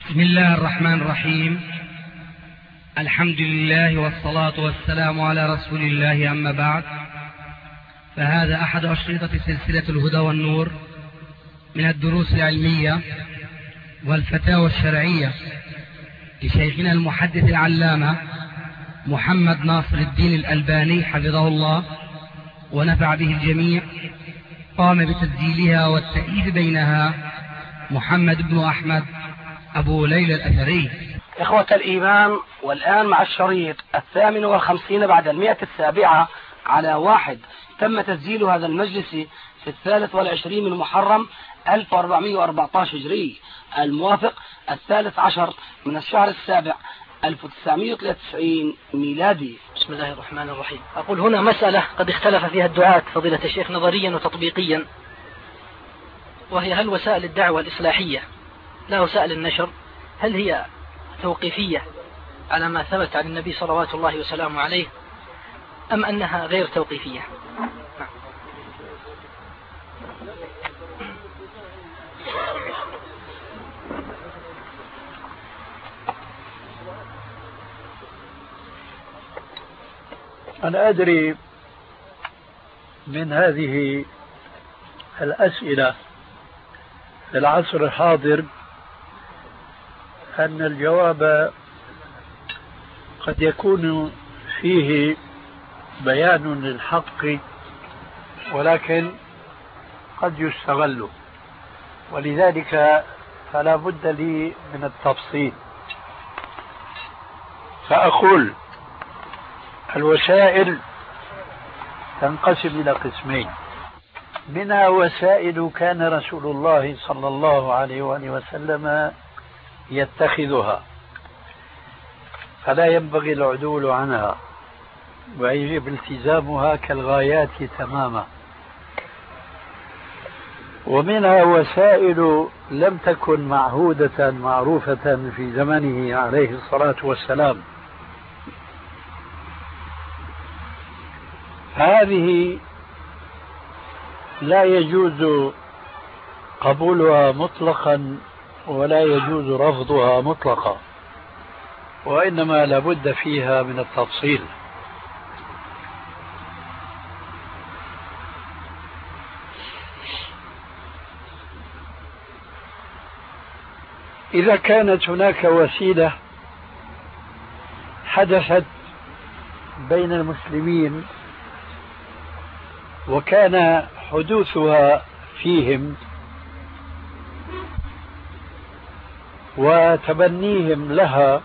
بسم الله الرحمن الرحيم. الحمد لله والصلاة والسلام على رسول الله، أما بعد، فهذا أحد أشرطة سلسلة الهدى والنور من الدروس العلمية والفتاوى الشرعية لشيخنا المحدث العلامة محمد ناصر الدين الألباني حفظه الله ونفع به الجميع. قام بتسجيلها والتأييد بينها محمد بن أحمد أبو ليلى الأثري. إخوة الإيمان، والآن مع الشريط 58 بعد 107 على 1. تم تسجيل هذا المجلس في 23 من محرم 1414 هجري، الموافق 13 من الشهر السابع 1993 ميلادي. بسم الله الرحمن الرحيم. أقول هنا مسألة قد اختلف فيها الدعاة فضيلة الشيخ نظريا وتطبيقيا، وهي هل وسائل الدعوة الإصلاحية لا وسائل النشر هل هي توقيفية على ما ثبت عن النبي صلوات الله وسلامه عليه، أم أنها غير توقيفية؟ أنا أدري من هذه الأسئلة في العصر الحاضر أن الجواب قد يكون فيه بيان للحق، ولكن قد يستغل، ولذلك فلا بد لي من التفصيل. فأقول الوسائل تنقسم إلى قسمين، منها وسائل كان رسول الله صلى الله عليه وآله وسلم يتخذها فلا ينبغي العدول عنها ويجب التزامها كالغايات تماما، ومنها وسائل لم تكن معهودة معروفة في زمنه عليه الصلاة والسلام، هذه لا يجوز قبولها مطلقا ولا يجوز رفضها مطلقا، وإنما لابد فيها من التفصيل. إذا كانت هناك وسيلة حدثت بين المسلمين وكان حدوثها فيهم وتبنيهم لها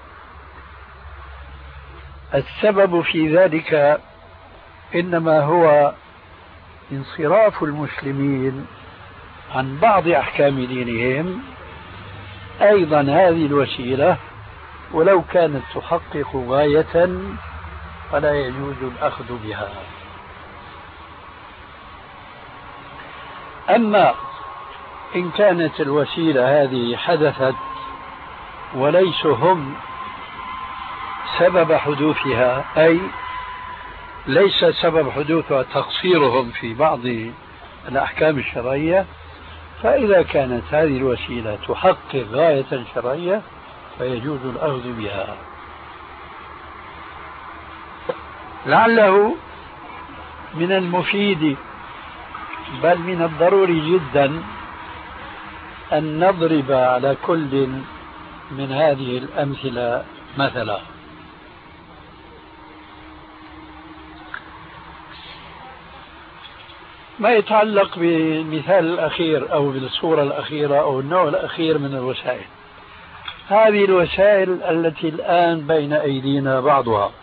السبب في ذلك إنما هو انصراف المسلمين عن بعض أحكام دينهم، أيضا هذه الوسيلة ولو كانت تحقق غاية فلا يجوز الأخذ بها. أما إن كانت الوسيلة هذه حدثت وليسوا هم سبب حدوثها، أي ليس سبب حدوثها تقصيرهم في بعض الأحكام الشرعية، فإذا كانت هذه الوسيلة تحقق غاية شرعية فيجوز الأخذ بها. لعله من المفيد بل من الضروري جدا أن نضرب على كل من هذه الأمثلة مثلا. ما يتعلق بالمثال الأخير أو بالصورة الأخيرة أو النوع الأخير من الوسائل، هذه الوسائل التي الآن بين أيدينا بعضها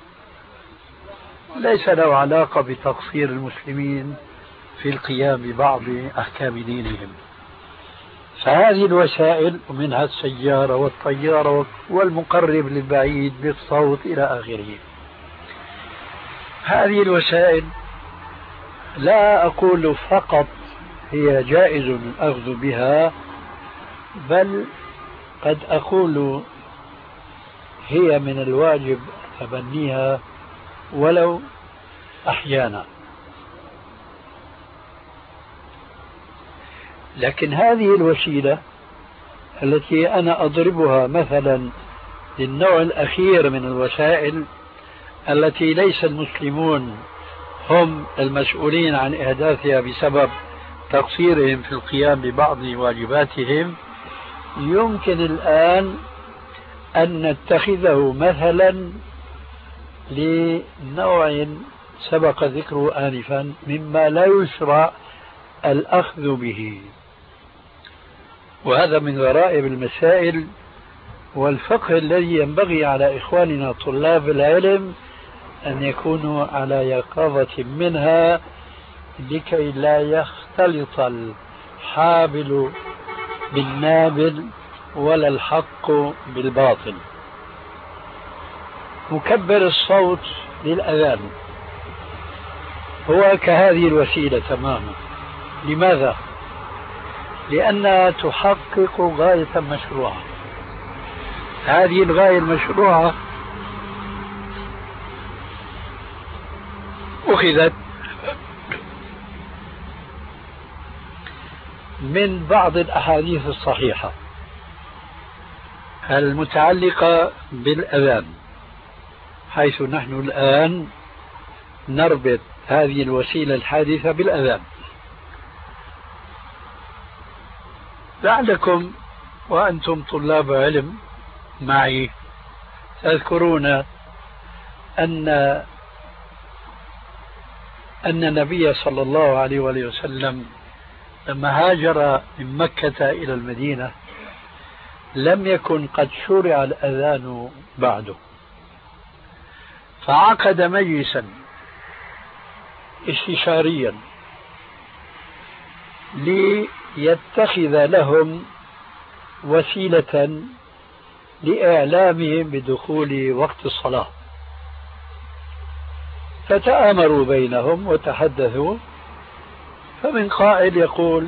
ليس له علاقة بتقصير المسلمين في القيام ببعض أحكام دينهم، فهذه الوسائل ومنها السيارة والطيارة والمقرب للبعيد بالصوت إلى آخره، هذه الوسائل لا أقول فقط هي جائز الأخذ بها، بل قد أقول هي من الواجب تبنيها ولو أحيانا. لكن هذه الوسيلة التي أنا أضربها مثلا للنوع الأخير من الوسائل التي ليس المسلمون هم المسؤولين عن إحداثها بسبب تقصيرهم في القيام ببعض واجباتهم، يمكن الآن أن نتخذه مثلا لنوع سبق ذكره آنفا مما لا يشرع الأخذ به. وهذا من غرائب المسائل والفقه الذي ينبغي على إخواننا طلاب العلم أن يكونوا على يقظة منها لكي لا يختلط الحابل بالنابل ولا الحق بالباطل. مكبر الصوت للأذان هو كهذه الوسيلة تماما. لماذا؟ لأنها تحقق غاية مشروعة. هذه الغاية المشروعة أخذت من بعض الأحاديث الصحيحة المتعلقة بالأذان، حيث نحن الآن نربط هذه الوسيلة الحادثة بالأذان. لعلكم وأنتم طلاب علم معي تذكرون أن النبي صلى الله عليه وآله وسلم لما هاجر من مكة إلى المدينة لم يكن قد شرع الأذان بعده، فعقد مجلسا استشاريا ليتخذ لهم وسيلة لإعلامهم بدخول وقت الصلاة. فتآمروا بينهم وتحدثوا، فمن قائل يقول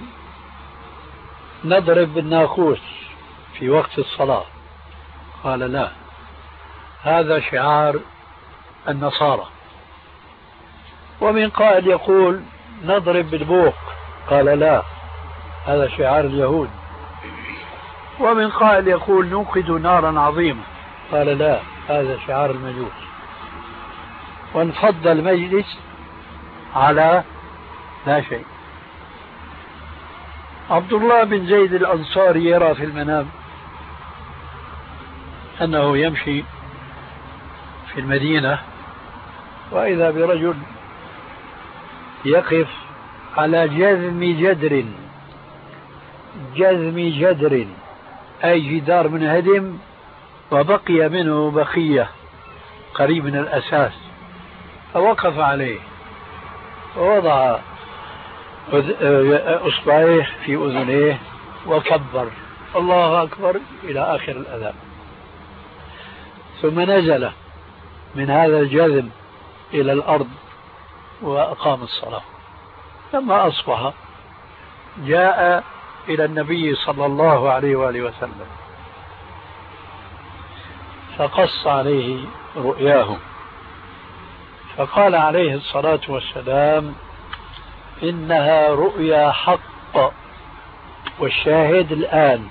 نضرب بالناقوس في وقت الصلاة، قال لا، هذا شعار النصارى. ومن قائل يقول نضرب بالبوق، قال لا، هذا شعار اليهود. ومن قائل يقول نوقد نارا عظيمة، قال لا، هذا شعار المجوس. وانفض المجلس على لا شيء. عبد الله بن زيد الأنصاري يرى في المنام أنه يمشي في المدينة وإذا برجل يقف على جذم جدر أي جدار منهدم وبقي منه بقية قريب من الأساس، فوقف عليه ووضع أصبعيه في أذنيه وكبر الله أكبر إلى آخر الأذان، ثم نزل من هذا الجذم إلى الأرض وأقام الصلاة. لما أصبح جاء إلى النبي صلى الله عليه وآله وسلم فقص عليه رؤياه، فقال عليه الصلاة والسلام إنها رؤيا حق، والشاهد الآن،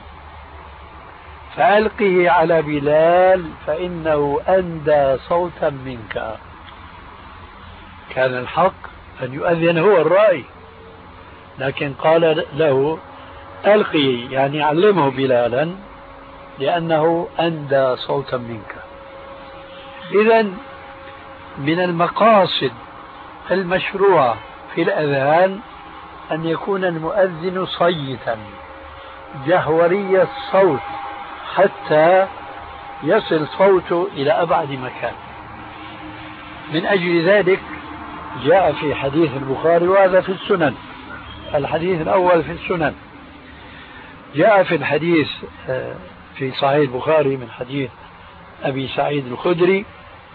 فألقه على بلال فإنه أندى صوتا منك. كان الحق أن يؤذن هو الرأي، لكن قال له ألقي، يعني علمه بلالا لأنه أندى صوتا منك. إذن من المقاصد المشروعة في الأذان أن يكون المؤذن صيتا جهوري الصوت حتى يصل صوته إلى أبعد مكان. من أجل ذلك جاء في حديث البخاري، وهذا في السنن، الحديث الأول في السنن، جاء في الحديث في صحيح البخاري من حديث أبي سعيد الخدري.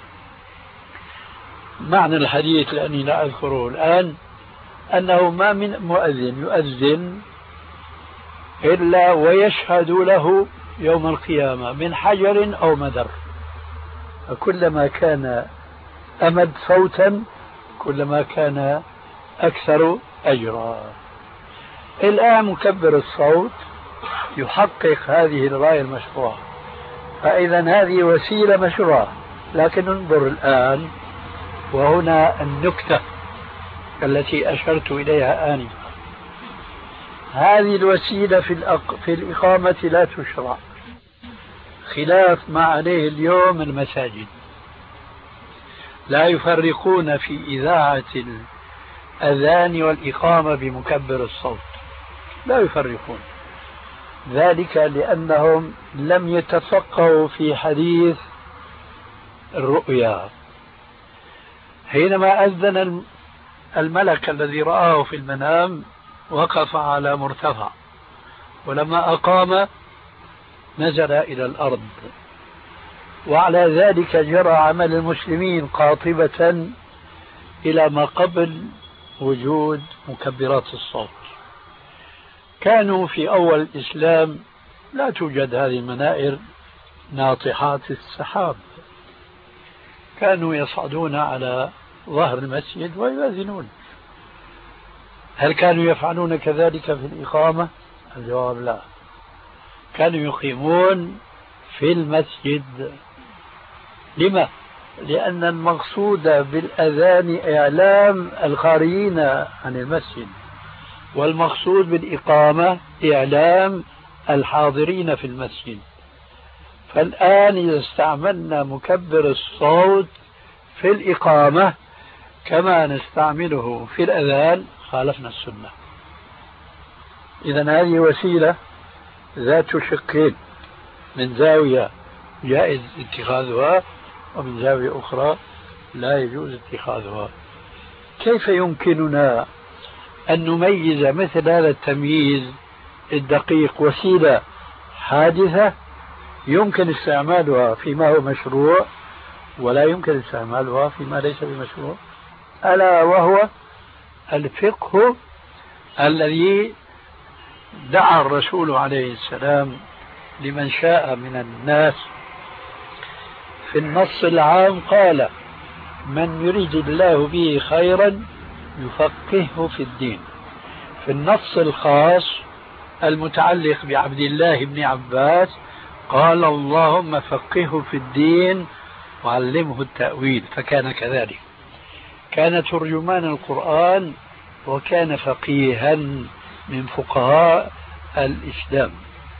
معنى الحديث لأني لا أذكره الآن أنه ما من مؤذن يؤذن إلا ويشهد له يوم القيامة من حجر أو مدر، فكلما كان أمد صوتا كلما كان أكثر أجرا. الآن مكبر الصوت يحقق هذه الغاية المشروعة. فإذا هذه وسيلة مشروعة. لكن انظر الآن، وهنا النكتة التي أشرت إليها آنفا، هذه الوسيلة في الإقامة لا تشرع، خلاف ما عليه اليوم المساجد. لا يفرقون في إذاعة الأذان والإقامة بمكبر الصوت، لا يفرقون، ذلك لأنهم لم يتفقهوا في حديث الرؤيا. حينما أذن الملك الذي رآه في المنام وقف على مرتفع، ولما أقام نزل إلى الأرض، وعلى ذلك جرى عمل المسلمين قاطبة إلى ما قبل وجود مكبرات الصوت. كانوا في أول الإسلام لا توجد هذه المنائر ناطحات السحاب، كانوا يصعدون على ظهر المسجد ويؤذنون. هل كانوا يفعلون كذلك في الإقامة؟ الجواب لا، كانوا يقيمون في المسجد. لما؟ لأن المقصود بالأذان إعلام الخارجين عن المسجد، والمقصود بالإقامة إعلام الحاضرين في المسجد. فالآن إذا استعملنا مكبر الصوت في الإقامة كما نستعمله في الأذان خالفنا السنة. إذن هذه وسيلة ذات شقين، من زاوية جائز اتخاذها، ومن زاوية أخرى لا يجوز اتخاذها. كيف يمكننا أن نميز مثل هذا التمييز الدقيق؟ وسيلة حادثة يمكن استعمالها فيما هو مشروع، ولا يمكن استعمالها فيما ليس بمشروع، ألا وهو الفقه الذي دعا الرسول عليه السلام لمن شاء من الناس. في النص العام قال: من يريد الله به خيرا يفقهه في الدين. في النص الخاص المتعلق بعبد الله بن عباس قال: اللهم فقهه في الدين وعلمه التأويل. فكان كذلك، كان ترجمان القرآن وكان فقيها من فقهاء الإسلام.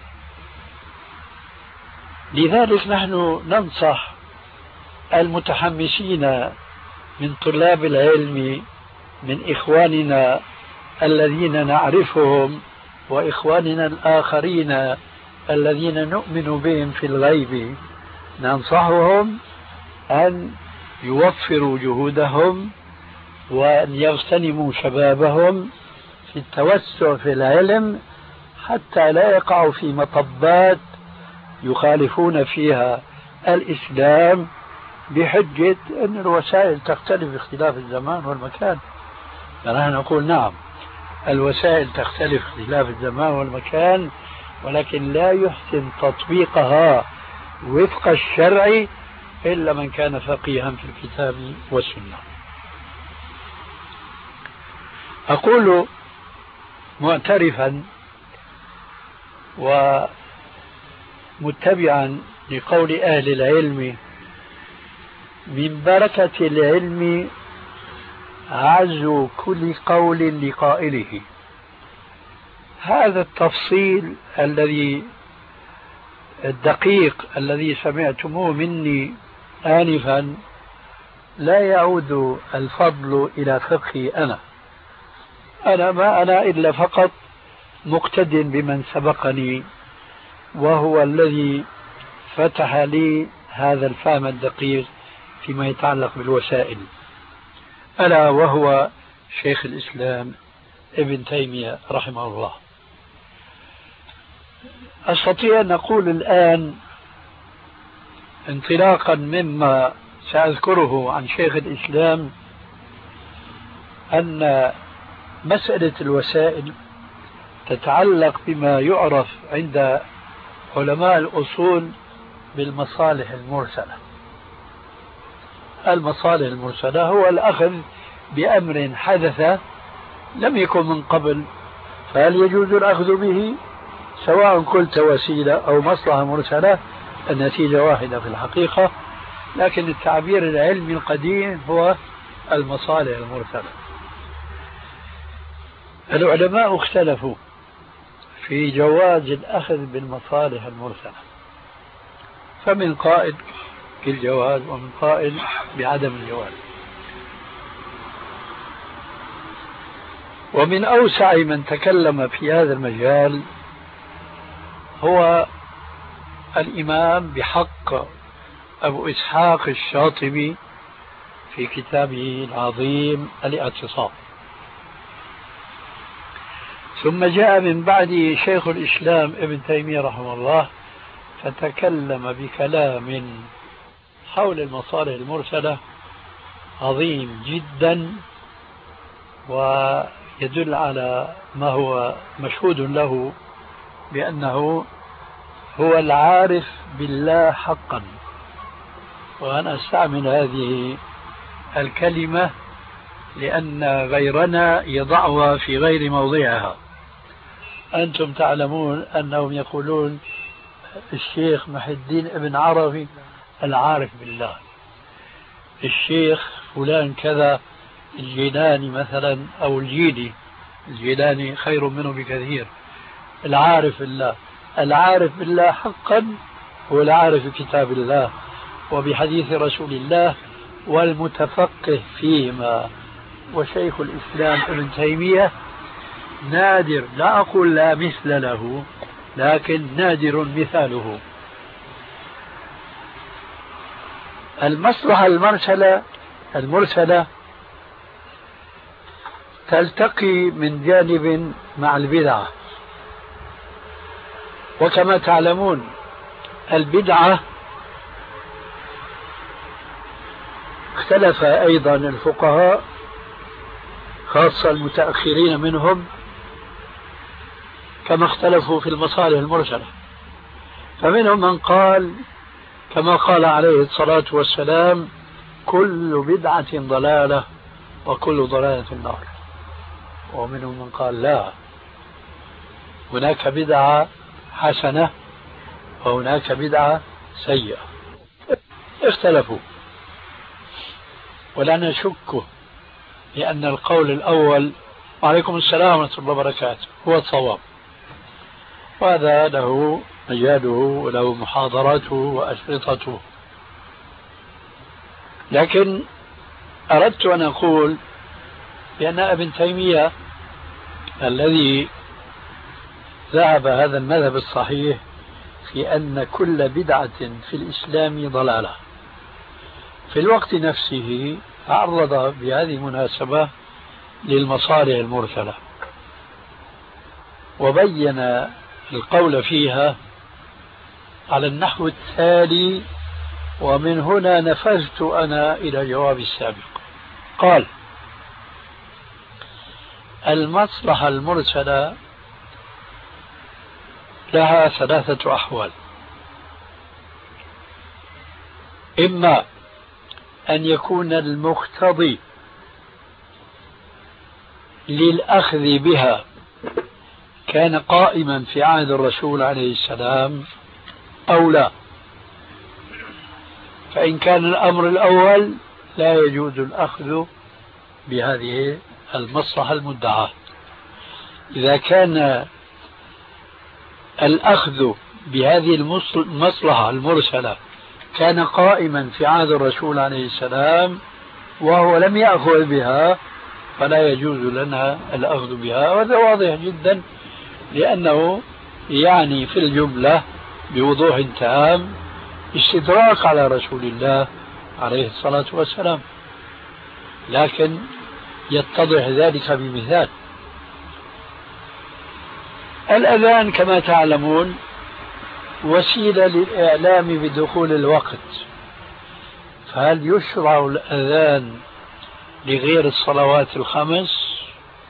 لذلك نحن ننصح المتحمسين من طلاب العلم، من إخواننا الذين نعرفهم وإخواننا الآخرين الذين نؤمن بهم في الغيب، ننصحهم أن يوفروا جهودهم وأن يغتنموا شبابهم في التوسع في العلم، حتى لا يقعوا في مطبات يخالفون فيها الإسلام بحجة أن الوسائل تختلف باختلاف الزمان والمكان. فنحن نقول نعم، الوسائل تختلف باختلاف الزمان والمكان، ولكن لا يحسن تطبيقها وفق الشرع إلا من كان فقيها في الكتاب والسنة. أقول معترفا ومتبعا لقول أهل العلم: من بركة العلم عزو كل قول لقائله. هذا التفصيل الدقيق الذي سمعتموه مني آنفا لا يعود الفضل إلى فقهي أنا ما أنا إلا فقط مقتد بمن سبقني، وهو الذي فتح لي هذا الفهم الدقيق فيما يتعلق بالوسائل، ألا وهو شيخ الإسلام ابن تيمية رحمه الله. أستطيع أن أقول الآن انطلاقا مما سأذكره عن شيخ الإسلام أن مسألة الوسائل تتعلق بما يعرف عند علماء الأصول بالمصالح المرسلة. المصالح المرسلة هو الأخذ بأمر حدث لم يكن من قبل، فهل يجوز الأخذ به سواء قلت وسيلة أو مصلحة مرسلة النتيجة واحدة في الحقيقة، لكن التعبير العلمي القديم هو المصالح المرسلة. العلماء اختلفوا في جواز الأخذ بالمصالح المرسلة، فمن قائل بالجواز ومن قائل بعدم الجواز. ومن أوسع من تكلم في هذا المجال هو الإمام بحق أبو إسحاق الشاطبي في كتابه العظيم الاعتصام. ثم جاء من بعده شيخ الإسلام ابن تيمية رحمه الله فتكلم بكلام حول المصالح المرسلة عظيم جدا، ويدل على ما هو مشهود له بأنه هو العارف بالله حقا. وأنا أستعمل هذه الكلمة لأن غيرنا يضعها في غير موضعها. أنتم تعلمون أنهم يقولون الشيخ محي الدين ابن عربي العارف بالله، الشيخ فلان كذا الجيلاني مثلا أو الجيلاني خير منه بكثير، العارف بالله. العارف بالله حقا هو العارف بكتاب الله وبحديث رسول الله والمتفقه فيهما. وشيخ الإسلام ابن تيمية نادر، لا أقول لا مثل له، لكن نادر مثاله. المصلحة المرسلة تلتقي من جانب مع البدعة، وكما تعلمون البدعة اختلف أيضا الفقهاء خاصة المتأخرين منهم كما اختلفوا في المصالح المرسلة. فمنهم من قال كما قال عليه الصلاة والسلام كل بدعة ضلالة وكل ضلالة في النار. ومنهم من قال لا، هناك بدعة حسنة وهناك بدعة سيئة. اختلفوا، ولا نشك لأن القول الأول وعليكم السلام ورحمة الله وبركاته هو الصواب، وهذا له مجاله وله محاضرته وأشرطته. لكن أردت أن أقول بأن ابن تيمية الذي ذهب هذا المذهب الصحيح في أن كل بدعة في الإسلام ضلالة، في الوقت نفسه تعرض بهذه المناسبة للمصالح المرسلة وبين القول فيها على النحو التالي، ومن هنا نفذت أنا إلى جواب السابق. قال: المصلحة المرسلة لها ثلاثة أحوال: إما أن يكون المقتضي للأخذ بها كان قائما في عهد الرسول عليه السلام أو لا، فإن كان الأمر الأول لا يجوز الأخذ بهذه المصلحة المدعاة. إذا كان الأخذ بهذه المصلحة المرسلة كان قائما في عهد الرسول عليه السلام وهو لم يأخذ بها فلا يجوز لنا الأخذ بها. وهذا واضح جدا، لأنه يعني في الجملة بوضوح تام استدراك على رسول الله عليه الصلاة والسلام. لكن يتضح ذلك بمثال: الأذان كما تعلمون وسيلة للإعلام بدخول الوقت، فهل يشرع الأذان لغير الصلوات الخمس؟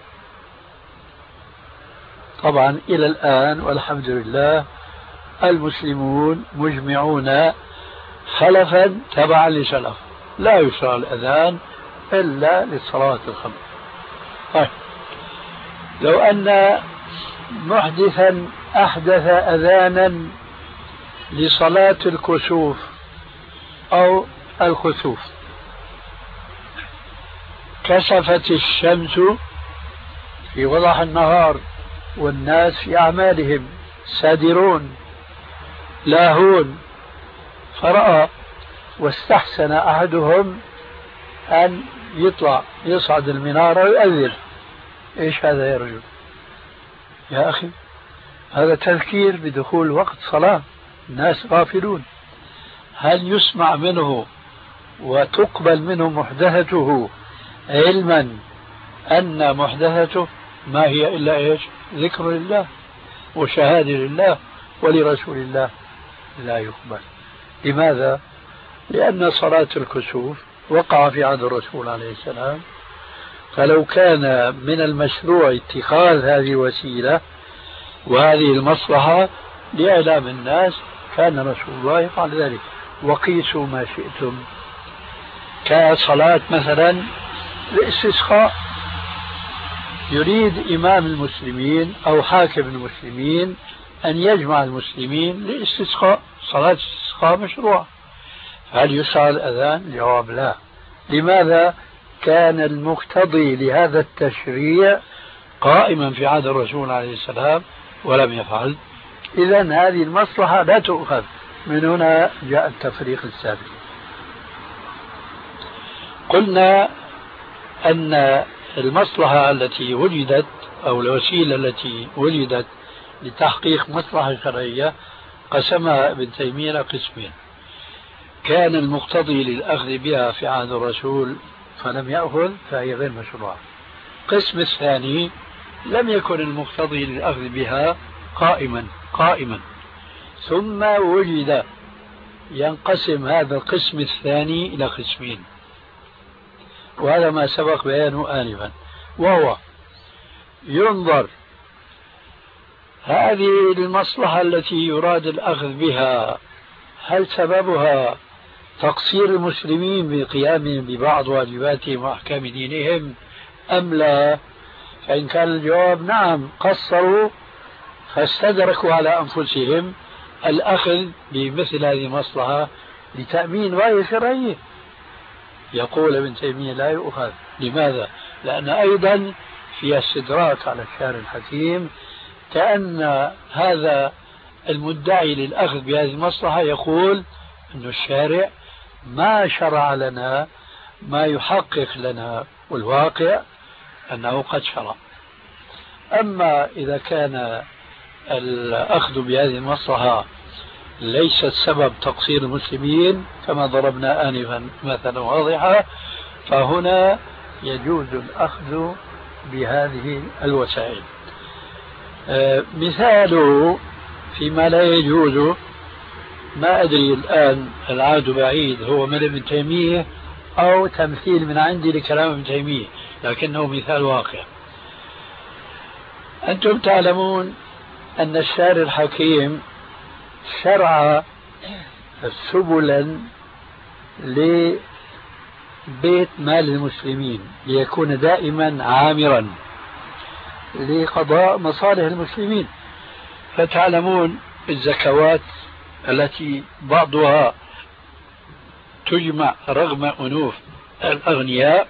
طبعا إلى الآن والحمد لله المسلمون مجمعون خلفا تبعا لسلف لا يشرع الأذان إلا للصلوات الخمس. طيب، لو أن محدثا أحدث أذانا لصلاة الكسوف أو الخسوف، كسفت الشمس في وضح النهار والناس في أعمالهم سادرون لاهون، فرأى واستحسن أحدهم أن يصعد المنارة ويؤذن. إيش هذا يا رجل؟ يا أخي هذا تذكير بدخول وقت صلاة، الناس غافلون. هل يسمع منه وتقبل منه محدثته علما أن محدثته ما هي إلا إيش؟ ذكر لله وشهادة لله ولرسول الله؟ لا يقبل. لماذا؟ لأن صلاة الكسوف وقع في عهد الرسول عليه السلام، فلو كان من المشروع اتخاذ هذه الوسيلة وهذه المصلحة لإعلام الناس كان رسول الله يفعل ذلك. وقيسوا ما شئتم، كصلاة مثلا الاستسقاء، يريد إمام المسلمين أو حاكم المسلمين أن يجمع المسلمين للاستسقاء، صلاة الاستسقاء مشروع، هل يشرع الأذان؟ جواب لا. لماذا؟ كان المقتضي لهذا التشريع قائما في عهد الرسول عليه السلام ولم يفعل. إذا هذه المصلحة لا تؤخذ. من هنا جاء التفريق السابق. قلنا أن المصلحة التي وجدت أو الوسيلة التي وجدت لتحقيق مصلحة شرعية قسمها ابن تيمية قسمين: كان المقتضي للأخذ بها في عهد الرسول فلم يأخذ فهي غير مشروعة. القسم الثاني لم يكن المقتضي للأخذ بها قائما ثم وجد. ينقسم هذا القسم الثاني إلى قسمين، وهذا ما سبق بيانه آنفا، وهو ينظر هذه المصلحة التي يراد الأخذ بها هل سببها تقصير المسلمين بقيامهم ببعض واجباتهم وأحكام دينهم أم لا؟ فإن كان الجواب نعم قصروا فاستدركوا على أنفسهم الأخذ بمثل هذه المصلحة لتأمين غاية شرعية، يقول ابن تيمية لا يؤخذ. لماذا؟ لأن أيضا في استدراك على الشارع الحكيم، كأن هذا المدعي للأخذ بهذه المصلحة يقول أن الشارع ما شرع لنا ما يحقق لنا، والواقع أنه قد شرع. أما إذا كان الأخذ بهذه المصلحة ليست سبب تقصير المسلمين كما ضربنا آنفا مثلا واضحة، فهنا يجوز الأخذ بهذه الوسائل. مثاله فيما لا يجوز، ما أدري الآن العهد بعيد هو من ابن تيمية أو تمثيل من عندي لكلام ابن تيمية، لكنه مثال واقع. أنتم تعلمون أن الشارع الحكيم شرع سبلا لبيت مال المسلمين ليكون دائما عامرا لقضاء مصالح المسلمين. فتعلمون الزكوات التي بعضها تجمع رغم أنوف الأغنياء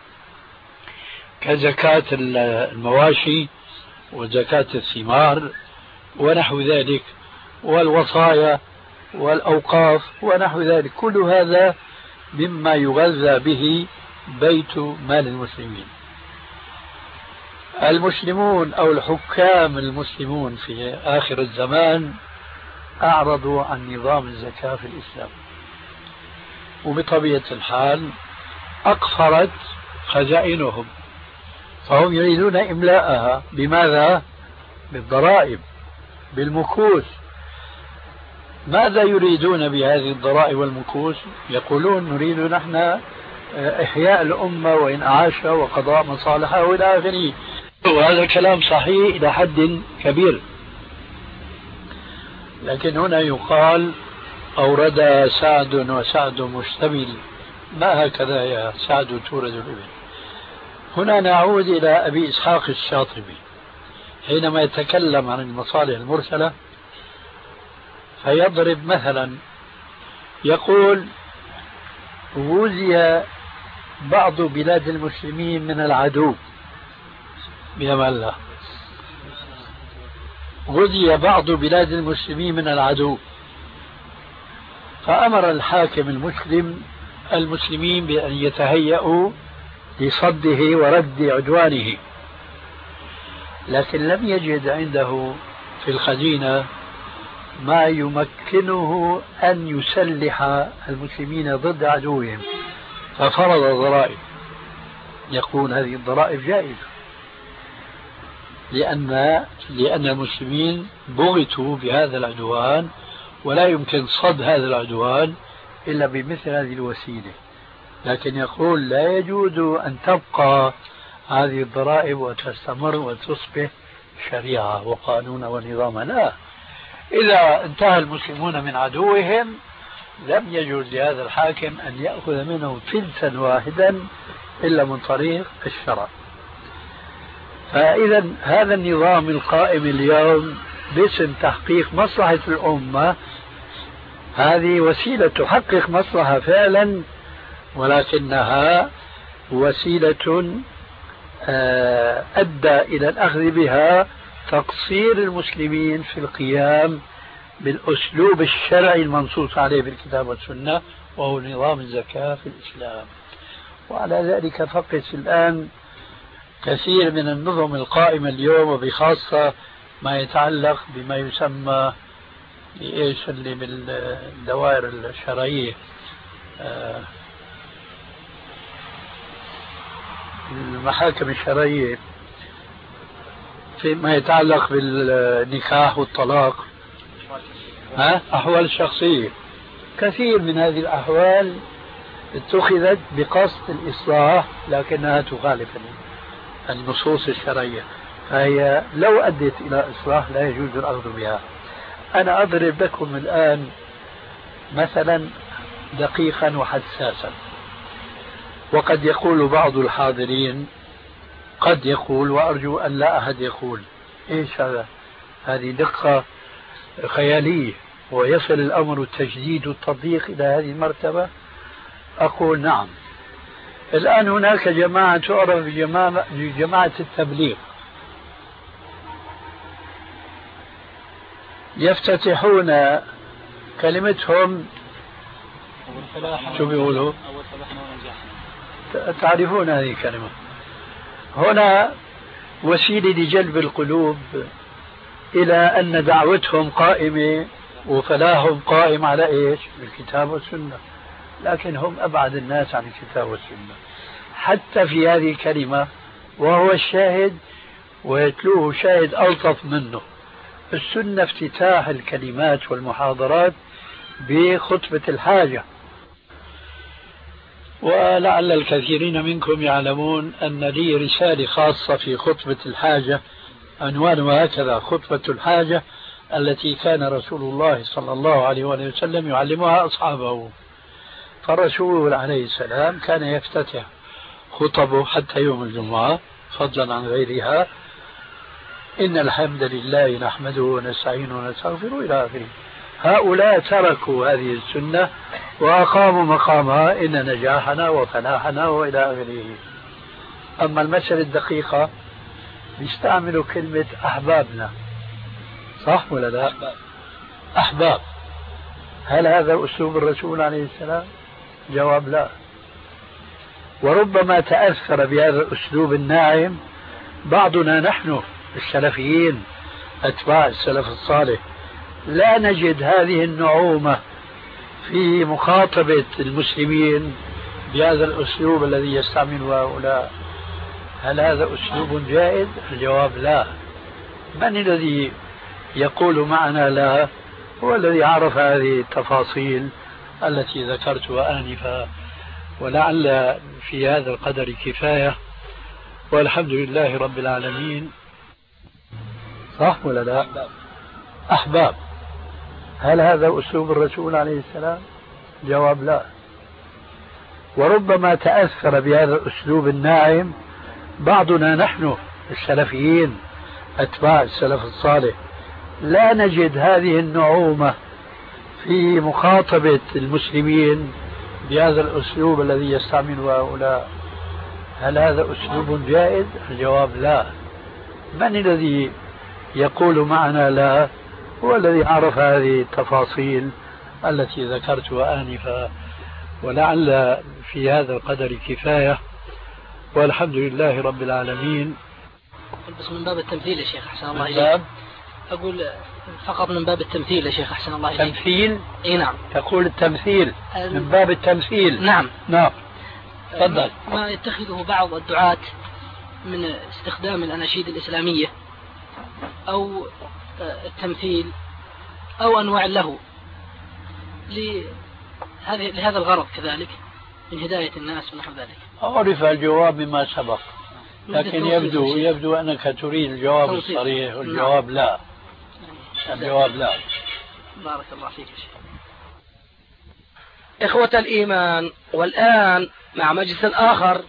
كزكاة المواشي وزكاة الثمار ونحو ذلك، والوصايا والأوقاف ونحو ذلك، كل هذا مما يغذى به بيت مال المسلمين. المسلمون أو الحكام المسلمون في آخر الزمان أعرضوا عن نظام الزكاة في الإسلام، وبطبيعة الحال أقفرت خزائنهم، فهم يريدون إملاءها. بماذا؟ بالضرائب، بالمكوس. ماذا يريدون بهذه الضرائب والمكوس؟ يقولون نريد نحن إحياء الأمة وإن أعاش وقضاء مصالحها وإلى آخره. وهذا الكلام صحيح إلى حد كبير، لكن هنا يقال أورد سعد وسعد مشتمل، ما هكذا يا سعد تورد الإبل. هنا نعود إلى أبي إسحاق الشاطبي حينما يتكلم عن المصالح المرسلة فيضرب مثلا يقول غزي بعض بلاد المسلمين من العدو بأمان الله، غزي بعض بلاد المسلمين من العدو، فأمر الحاكم المسلمين بأن يتهيأوا لصده ورد عدوانه، لكن لم يجد عنده في الخزينة ما يمكنه أن يسلح المسلمين ضد عدوهم، ففرض الضرائب. يقول هذه الضرائب جائزة لأن المسلمين بغتوا بهذا العدوان، ولا يمكن صد هذا العدوان إلا بمثل هذه الوسيلة. لكن يقول لا يجوز أن تبقى هذه الضرائب وتستمر وتصبح شريعة وقانون ونظاما، لا، إذا انتهى المسلمون من عدوهم لم يجوز لهذا الحاكم أن يأخذ منه فلسا واحدا إلا من طريق الشرع. فإذا هذا النظام القائم اليوم باسم تحقيق مصلحة الأمة، هذه وسيلة تحقق مصلحة فعلا، ولكنها وسيلة أدى إلى الأخذ بها تقصير المسلمين في القيام بالأسلوب الشرعي المنصوص عليه بالكتاب والسنة، وهو نظام الزكاة في الإسلام. وعلى ذلك فقس الآن كثير من النظم القائمة اليوم، وبخاصة ما يتعلق بما يسمى بإيش اللي بالدوائر الشرعية، المحاكم الشرعية، فيما يتعلق بالنكاح والطلاق، أحوال الشخصية. كثير من هذه الأحوال اتخذت بقصد الإصلاح لكنها تخالف النصوص الشرعية، فهي لو أدت إلى إصلاح لا يجوز الأخذ بها. أنا أضرب لكم الآن مثلا دقيقا وحساسا، وقد يقول بعض الحاضرين، قد يقول وأرجو أن لا أحد يقول إيش هذا، هذه دقة خيالية ويصل الأمر التجديد والتضييق إلى هذه المرتبة. أقول نعم، الآن هناك جماعة تعرف بجماعة التبليغ، يفتتحون كلمتهم شو بيقولوا، تعرفون هذه الكلمة، هنا وسيلة لجلب القلوب إلى أن دعوتهم قائمة وفلاحهم قائم على إيش؟ بالكتاب والسنة، لكن هم أبعد الناس عن الكتاب والسنة حتى في هذه الكلمة، وهو الشاهد ويتلوه شاهد ألطف منه. السنة افتتاح الكلمات والمحاضرات بخطبة الحاجة، ولعل الكثيرين منكم يعلمون أن لي رسالة خاصة في خطبة الحاجة عنوانها هكذا: خطبة الحاجة التي كان رسول الله صلى الله عليه وسلم يعلمها أصحابه. فالرسول عليه السلام كان يفتتح خطبه حتى يوم الجمعة فضلا عن غيرها: إن الحمد لله نحمده ونستعينه ونستغفره إلى آخره. هؤلاء تركوا هذه السنة وأقاموا مقامها إن نجاحنا وفلاحنا وإلى آخره. أما المسألة الدقيقة بيستعملوا كلمة أحبابنا، صح ولا لا؟ أحباب، هل هذا أسلوب الرسول عليه السلام؟ جواب لا. وربما تأثر بهذا الأسلوب الناعم بعضنا نحن السلفيين أتباع السلف الصالح، لا نجد هذه النعومة في مخاطبة المسلمين بهذا الأسلوب الذي يستعمله هؤلاء. هل هذا أسلوب جائز؟ الجواب لا. من الذي يقول معنا لا؟ هو الذي عرف هذه التفاصيل التي ذكرتها آنفا، ولعل في هذا القدر كفاية، والحمد لله رب العالمين. صح ولا لا؟ أحباب، هل هذا أسلوب الرسول عليه السلام؟ جواب لا. وربما تأثر بهذا الأسلوب الناعم بعضنا نحن السلفيين أتباع السلف الصالح لا نجد هذه النعومة في مخاطبة المسلمين بهذا الأسلوب الذي يستعمله هؤلاء. هل هذا أسلوب جائز؟ الجواب لا. من الذي يقول معنا لا؟ هو الذي عرف هذه التفاصيل التي ذكرتها آنفا، ولعل في هذا القدر كفاية، والحمد لله رب العالمين. بس من باب التمثيل يا شيخ أحسن الله إليك. أقول فقط من باب التمثيل يا شيخ أحسن الله إليك. تمثيل؟ إيه نعم. تقول التمثيل من باب التمثيل. نعم نعم. تفضل. ما يتخذه بعض الدعاة من استخدام الأناشيد الإسلامية أو التمثيل أو أنواع له لهذا الغرض كذلك من هداية الناس ونحو ذلك. عرف الجواب مما سبق، لكن يبدو أنك تريد الجواب الصريح، والجواب لا. الجواب لا. بارك الله فيك يا شيخ. إخوة الإيمان، والآن مع مجلس آخر.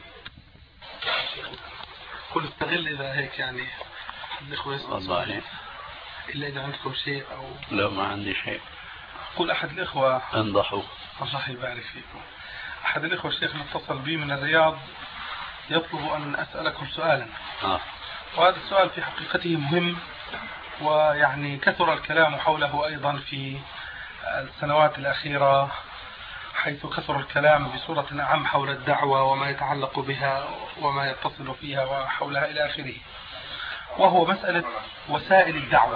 كل استغل إذا هيك يعني الإخوة والله إلا إذا عندكم شيء أو لا ما عندي شيء. قل أحد الإخوة انضحوا الله يبارك فيكم. أحد الإخوة الشيخ اتصل بي من الرياض يطلب أن أسألكم سؤالا. وهذا السؤال في حقيقته مهم، ويعني كثر الكلام حوله أيضا في السنوات الأخيرة، حيث كثر الكلام بصورة أعم حول الدعوة وما يتعلق بها وما يتصل فيها وحولها إلى آخره، وهو مسألة وسائل الدعوة.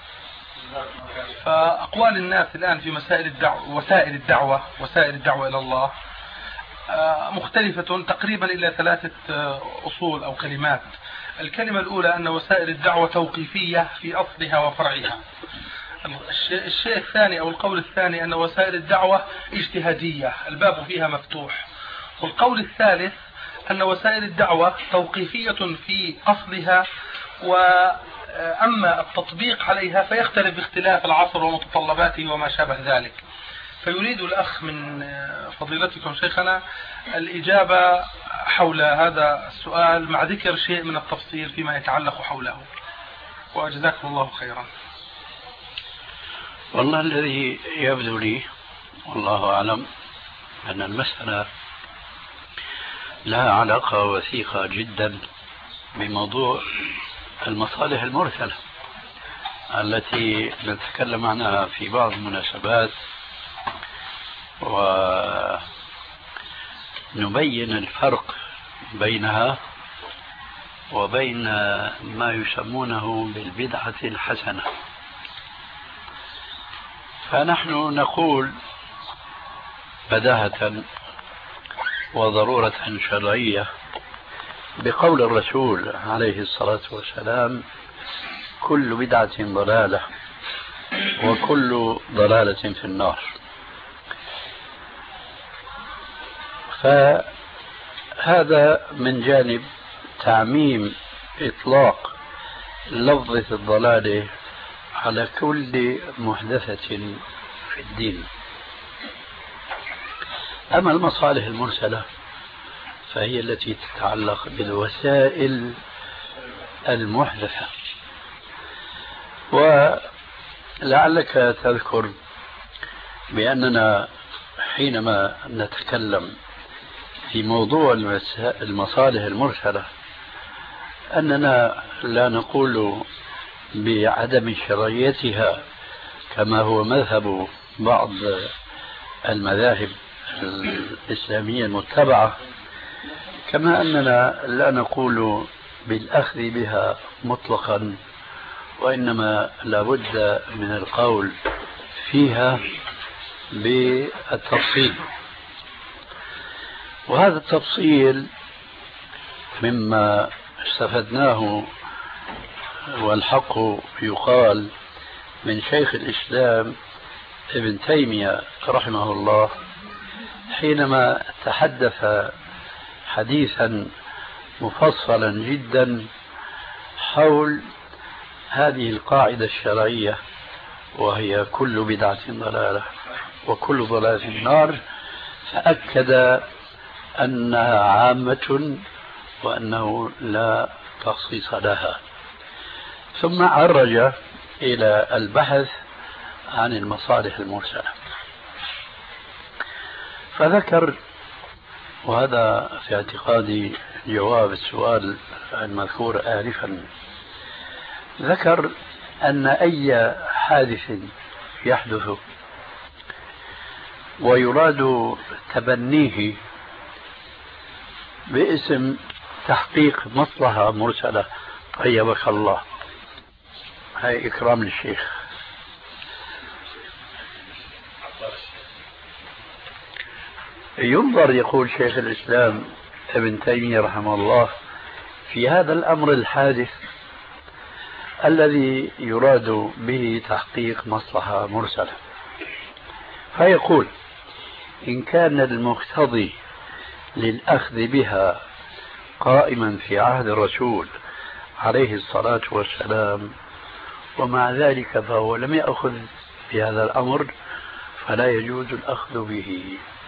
فأقوال الناس الآن في وسائل الدعوة إلى الله مختلفة تقريبا إلى 3 أصول أو كلمات. الكلمة الأولى أن وسائل الدعوة توقيفية في أصلها وفرعها. الشيء الثاني أو القول الثاني أن وسائل الدعوة اجتهادية، الباب فيها مفتوح. والقول الثالث أن وسائل الدعوة توقيفية في أصلها، وأما التطبيق عليها فيختلف باختلاف العصر ومتطلباته وما شابه ذلك. فيريد الأخ من فضيلتكم شيخنا الإجابة حول هذا السؤال مع ذكر شيء من التفصيل فيما يتعلق حوله، وجزاكم الله خيرا. والله الذي يبدو لي والله أعلم أن المسألة لها علاقة وثيقة جدا بموضوع المصالح المرسلة التي نتكلم عنها في بعض المناسبات، ونبين الفرق بينها وبين ما يسمونه بالبدعة الحسنة. فنحن نقول بداهة وضرورة شرعية بقول الرسول عليه الصلاة والسلام: كل بدعة ضلالة وكل ضلالة في النار. فهذا من جانب تعميم إطلاق لفظة الضلالة على كل محدثة في الدين. أما المصالح المرسلة فهي التي تتعلق بالوسائل المحدثة. ولعلك تذكر بأننا حينما نتكلم في موضوع المصالح المرسلة أننا لا نقول بعدم شرعيتها كما هو مذهب بعض المذاهب الإسلامية المتبعة، كما أننا لا نقول بالأخذ بها مطلقا، وإنما لابد من القول فيها بالتفصيل. وهذا التفصيل مما استفدناه والحق يقال من شيخ الإسلام ابن تيمية رحمه الله حينما تحدث حديثا مفصلا جدا حول هذه القاعدة الشرعية، وهي كل بدعة ضلالة وكل ضلالة في النار، فأكد أنها عامة وأنه لا تخصيص لها. ثم عرج إلى البحث عن المصالح المرسلة، فذكر، وهذا في اعتقادي جواب السؤال المذكور آنفا، ذكر أن أي حادث يحدث ويراد تبنيه باسم تحقيق مصلحة مرسلة، طيبك الله، هاي إكرام للشيخ، ينظر، يقول شيخ الإسلام ابن تيمية رحمه الله، في هذا الأمر الحادث الذي يراد به تحقيق مصلحة مرسلة، فيقول: إن كان المقتضي للأخذ بها قائما في عهد الرسول عليه الصلاة والسلام، ومع ذلك فهو لم يأخذ بهذا الأمر، فلا يجوز الأخذ به.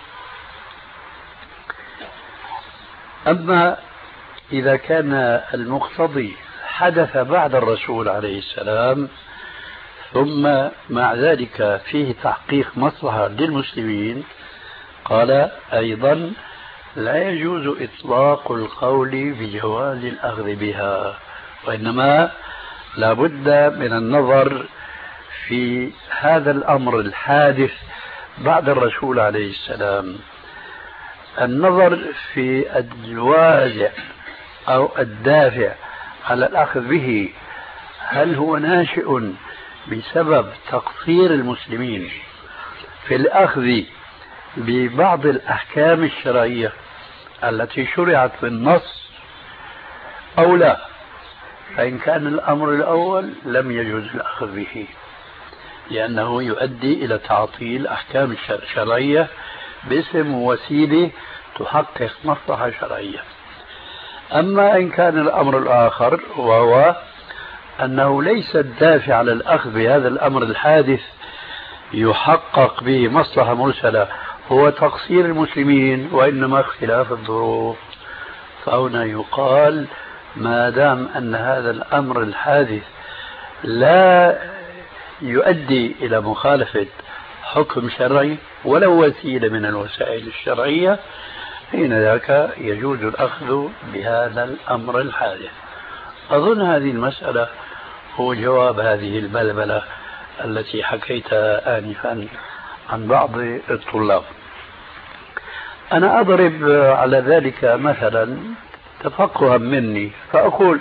أما إذا كان المقتضي حدث بعد الرسول عليه السلام، ثم مع ذلك فيه تحقيق مصلحة للمسلمين، قال أيضا: لا يجوز إطلاق القول بجواز الأخذ بها، وإنما لا بد من النظر في هذا الأمر الحادث بعد الرسول عليه السلام، النظر في الوازع أو الدافع على الأخذ به، هل هو ناشئ بسبب تقصير المسلمين في الأخذ ببعض الأحكام الشرعية التي شرعت في النص أو لا؟ فإن كان الأمر الأول لم يجوز الأخذ به، لأنه يؤدي إلى تعطيل أحكام الشرعية باسم وسيلة تحقق مصلحة شرعية. أما إن كان الأمر الآخر، وهو أنه ليس الدافع على الأخذ بهذا الأمر الحادث يحقق به مصلحة مرسلة هو تقصير المسلمين، وإنما اختلاف الظروف، فهنا يقال: ما دام أن هذا الأمر الحادث لا يؤدي إلى مخالفة حكم شرعي ولو وسيلة من الوسائل الشرعية، حين ذاك يجوز الأخذ بهذا الأمر الحادث. أظن هذه المسألة هو جواب هذه البلبلة التي حكيتها آنفا عن بعض الطلاب. أنا أضرب على ذلك مثلا تفقها مني، فأقول: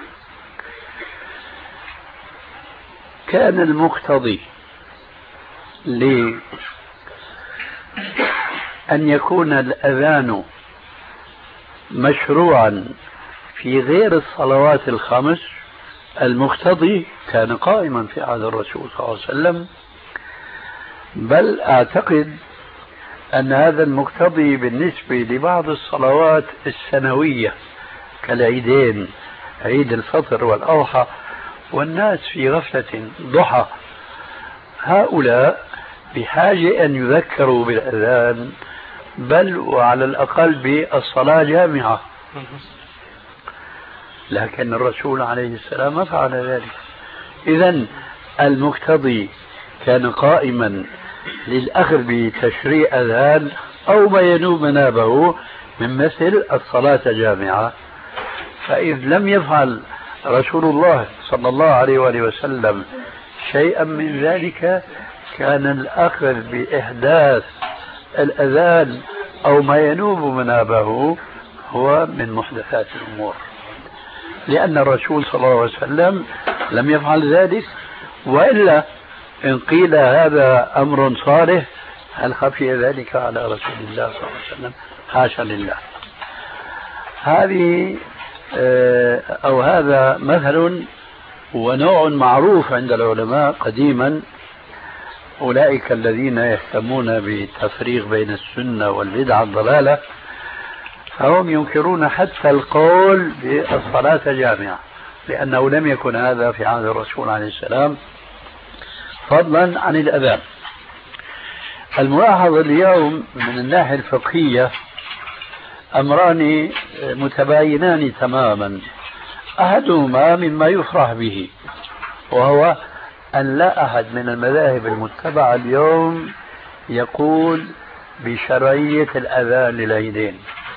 كان المقتضي لأن يكون الأذان مشروعا في غير الصلوات الخمس، المقتضي كان قائما في عهد الرسول صلى الله عليه وسلم، بل أعتقد أن هذا المقتضي بالنسبة لبعض الصلوات السنوية كالعيدين، عيد الفطر والأضحى، والناس في غفلة ضحى، هؤلاء بحاجة أن يذكروا بالأذان، بل وعلى الأقل بالصلاة جامعة، لكن الرسول عليه السلام ما فعل ذلك. إذن المقتضي كان قائما للأخذ بتشريع أذان أو ما ينوب منابه من مثل الصلاة جامعة، فإذ لم يفعل رسول الله صلى الله عليه وآله وسلم شيئا من ذلك، كان الأخذ بإحداث الأذان أو ما ينوب منابه هو من محدثات الأمور، لأن الرسول صلى الله عليه وسلم لم يفعل ذلك. وإلا إن قيل هذا أمر صالح، هل خفي ذلك على رسول الله صلى الله عليه وسلم؟ حاشا لله. هذه أو هذا مثل ونوع معروف عند العلماء قديما، أولئك الذين يهتمون بالتفريق بين السنة والبدعة الضلالة، فهم ينكرون حتى القول بالصلاة جامعة، لأنه لم يكن هذا في عهد الرسول عليه السلام، فضلا عن الأذان. الملاحظة اليوم من الناحية الفقهية أمران متباينان تماما، أحدهما مما يفرح به، وهو أن لا أحد من المذاهب المتبعة اليوم يقول بشرعية الأذان للعيدين،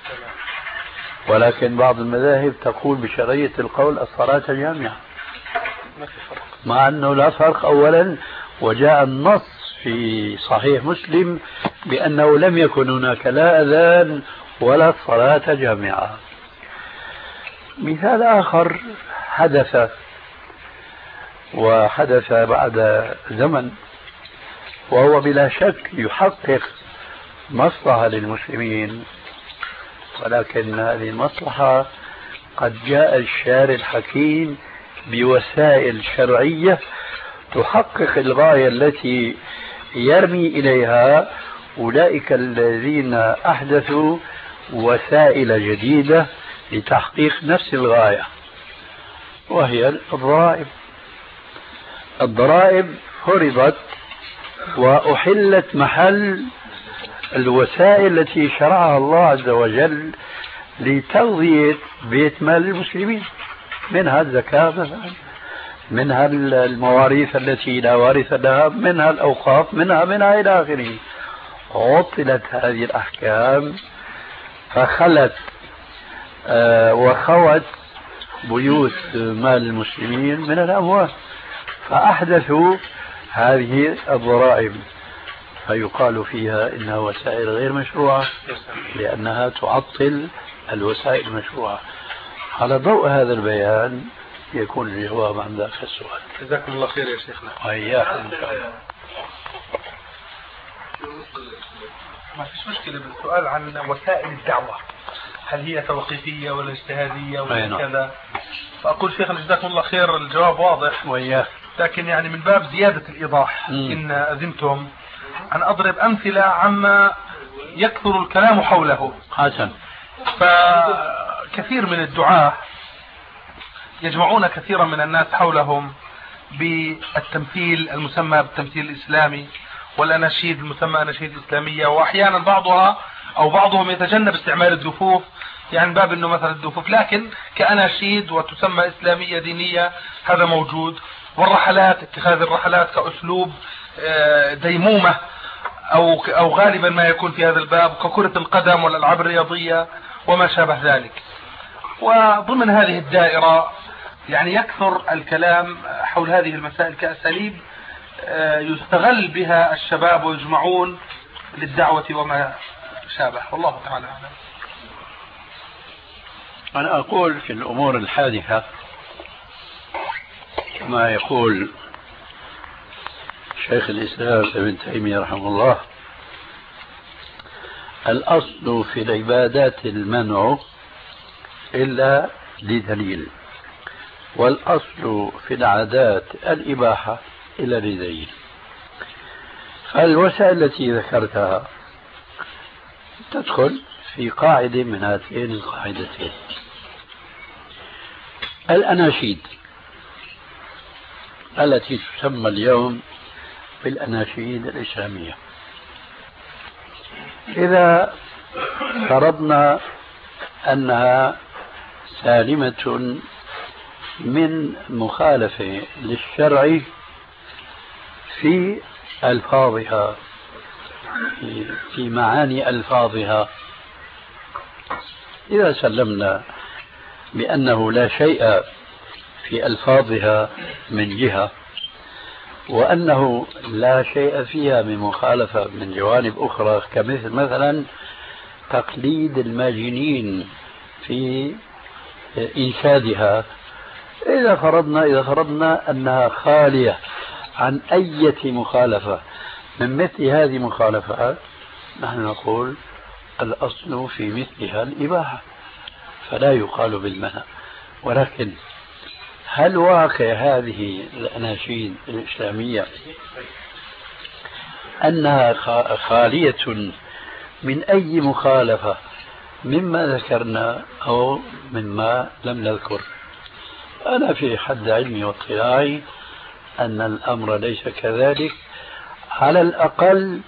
ولكن بعض المذاهب تقول بشرعية القول الصلاة جامعة، مع أنه لا فرق. أولا وجاء النص في صحيح مسلم بأنه لم يكن هناك لا أذان ولا صلاة جامعة. مثال آخر حدث بعد زمن، وهو بلا شك يحقق مصلحة للمسلمين، ولكن هذه المصلحة قد جاء الشارع الحكيم بوسائل شرعية تحقق الغاية التي يرمي إليها أولئك الذين أحدثوا وسائل جديدة لتحقيق نفس الغاية، وهي الضرائب. الضرائب فرضت وأحلت محل الوسائل التي شرعها الله عز وجل لتغذية بيت مال المسلمين، منها الزكاة مثلا، منها المواريث التي لا وارث لها، منها الأوقاف، منها إلى آخره. عطلت هذه الأحكام فخلت وخوت بيوت مال المسلمين من الأموال، فأحدثوا هذه الضرائب، فيقال فيها إنها وسائل غير مشروعة لأنها تعطل الوسائل المشروعة. على ضوء هذا البيان يكون الجواب عن ذاك السؤال. جزاكم الله خير يا شيخنا. وإياكم إن شاء الله. ما فيش مشكلة بالسؤال عن وسائل الدعوة، هل هي توقيفية ولا اجتهادية ولا كذا؟ فأقول شيخنا جزاكم الله خير، الجواب واضح، وإياك، لكن يعني من باب زيادة الإيضاح إن أذنتم أن أضرب أمثلة عما يكثر الكلام حوله. حسن. فكثير من الدعاة يجمعون كثيرا من الناس حولهم بالتمثيل المسمى بالتمثيل الإسلامي والأناشيد المسمى أناشيد إسلامية، وأحيانا بعضهم يتجنب استعمال الدفوف، يعني باب أنه مثلا الدفوف، لكن كأناشيد وتسمى إسلامية دينية هذا موجود. والرحلات، اتخاذ الرحلات كأسلوب ديمومة أو غالبا ما يكون في هذا الباب، ككرة القدم والألعاب الرياضية وما شابه ذلك. وضمن هذه الدائرة يعني يكثر الكلام حول هذه المسائل كأساليب يستغل بها الشباب ويجمعون للدعوة وما شابه، والله تعالى أعلم. أنا أقول في الأمور الحادثة كما يقول شيخ الإسلام ابن تيمية رحمه الله: الأصل في العبادات المنع إلا لدليل، والأصل في العادات الإباحة إلا لدليل. فالوسائل التي ذكرتها تدخل في قاعدة من هاتين القاعدتين. الأناشيد التي تسمى اليوم بالأناشيد الإسلامية، إذا فرضنا أنها سالمة من مخالفة للشرع في ألفاظها، في معاني ألفاظها، إذا سلمنا بأنه لا شيء في ألفاظها من جهة، وأنه لا شيء فيها من مخالفة من جوانب أخرى، كمثل مثلا تقليد الماجنين في إنشادها، إذا فرضنا أنها خالية عن أي مخالفة من مثل هذه المخالفات، نحن نقول الأصل في مثلها الإباحة، فلا يقال بالمنع. ولكن هل واقع هذه الأناشيد الإسلامية أنها خالية من أي مخالفة مما ذكرنا أو مما لم نذكر؟ أنا في حد علمي واطلاعي أن الأمر ليس كذلك. على الأقل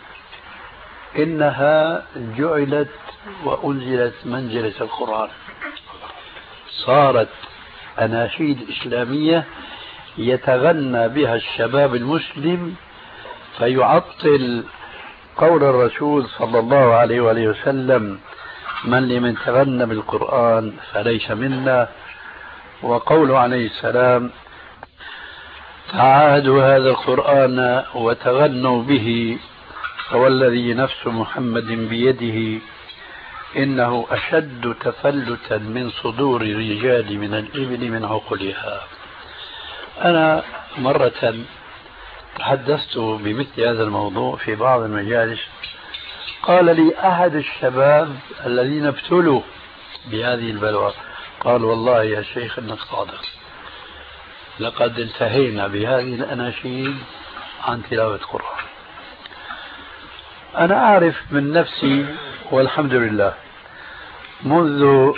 إنها جعلت وأنزلت منزلة القرآن، صارت أناشيد إسلامية يتغنى بها الشباب المسلم فيعطل قول الرسول صلى الله عليه وآله وسلم: من لمن تغنى بالقرآن فليس منا، وقوله عليه السلام: تعاهدوا هذا القرآن وتغنوا به، فوالذي نفس محمد بيده إنه أشد تفلتا من صدور الرجال من الإبل من عقلها. أنا مرة تحدثت بمثل هذا الموضوع في بعض المجالس، قال لي أحد الشباب الذين ابتلوا بهذه البلوى، قال: والله يا شيخ إنك صادق، لقد انتهينا بهذه الأناشيد عن تلاوة القرآن. أنا أعرف من نفسي والحمد لله منذ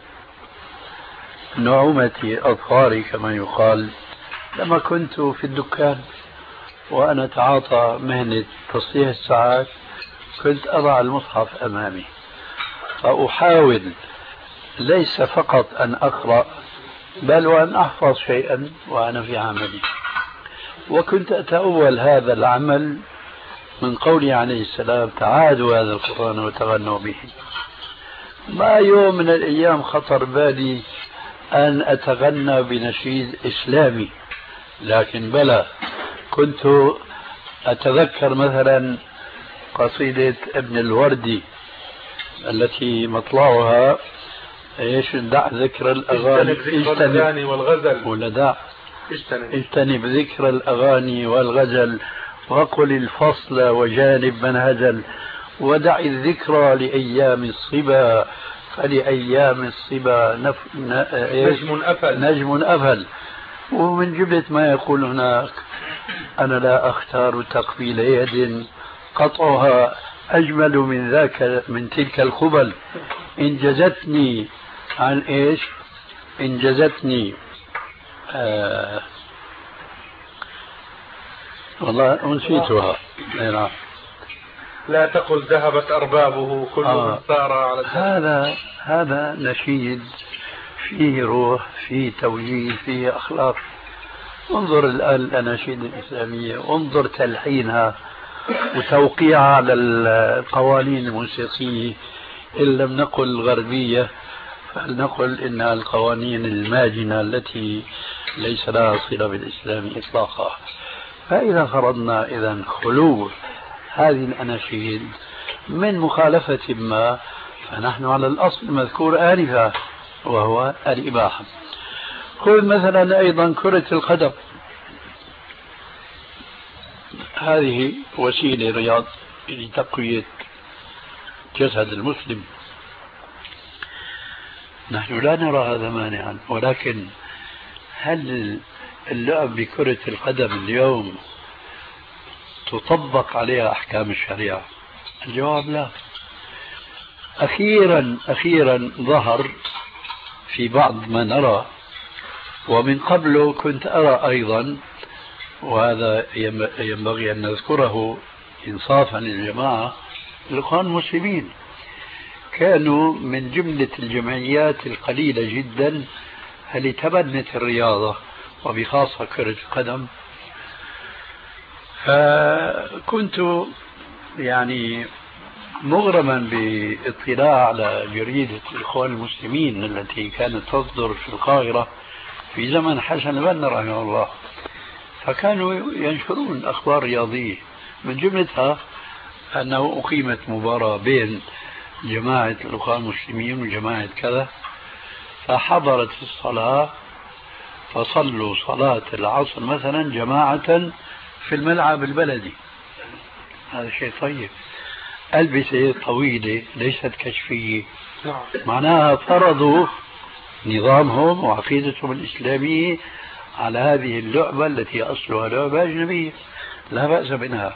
نعومة أظفاري كما يقال، لما كنت في الدكان وأنا أتعاطى مهنة تصليح الساعات، كنت أضع المصحف أمامي فأحاول ليس فقط أن أقرأ بل وأن أحفظ شيئا وأنا في عملي. وكنت أتأول هذا العمل من قوله عليه السلام: تعاهدوا هذا القرآن وتغنوا به. ما يوم من الأيام خطر بالي أن أتغنى بنشيد إسلامي، لكن بلى كنت أتذكر مثلا قصيدة ابن الوردي التي مطلعها ايش: دع ذكر الأغاني والغزل، ولا دع اجتنب ذكر الأغاني والغزل، وقل الفصل وجانب من هزل، ودع الذكرى لأيام الصبا، فلأيام الصبا نجم أفل. ومن جملة ما يقول هناك: أنا لا أختار تقبيل يد قطعها أجمل من ذاك من تلك الخبل، إن جزتني عن إيش؟ إن جزتني والله أنسيتها. لا تقل ذهبت أربابه كل من سار على هذا نشيد فيه روح، فيه توجيه، فيه أخلاق. انظر الآن الأناشيد الإسلامية، انظر تلحينها وتوقيعها على القوانين الموسيقية، إن لم نقل الغربية فلنقل إنها القوانين الماجنة التي ليس لها صلة بالإسلام إطلاقا. فإذا فرضنا إذن خلو هذه الأناشيد من مخالفة ما، فنحن على الأصل المذكور آنفا وهو الإباحة. خذ مثلا أيضا كرة القدم، هذه وسيلة رياض لتقوية جسد المسلم، نحن لا نرى هذا مانعا، ولكن هل اللعب بكرة القدم اليوم تطبق عليها أحكام الشريعة؟ الجواب لا. أخيرا ظهر في بعض ما نرى، ومن قبله كنت أرى أيضا، وهذا ينبغي أن نذكره إنصافا للجماعة، الإخوان المسلمين كانوا من جملة الجمعيات القليلة جدا التي تبنت الرياضة وبخاصة كرة القدم. فكنت يعني مغرما باطلاع على جريدة الإخوان المسلمين التي كانت تصدر في القاهرة في زمن حسن البنا رحمه الله، فكانوا ينشرون أخبار رياضية، من جملتها أنه أقيمت مباراة بين جماعة الإخوان المسلمين وجماعة كذا، فحضرت الصلاة فصلوا صلاة العصر مثلا جماعة في الملعب البلدي. هذا شيء طيب. ألبسة طويلة ليست كشفية، معناها فرضوا نظامهم وعقيدتهم الإسلامية على هذه اللعبة التي أصلها لعبة أجنبية لا بأس منها.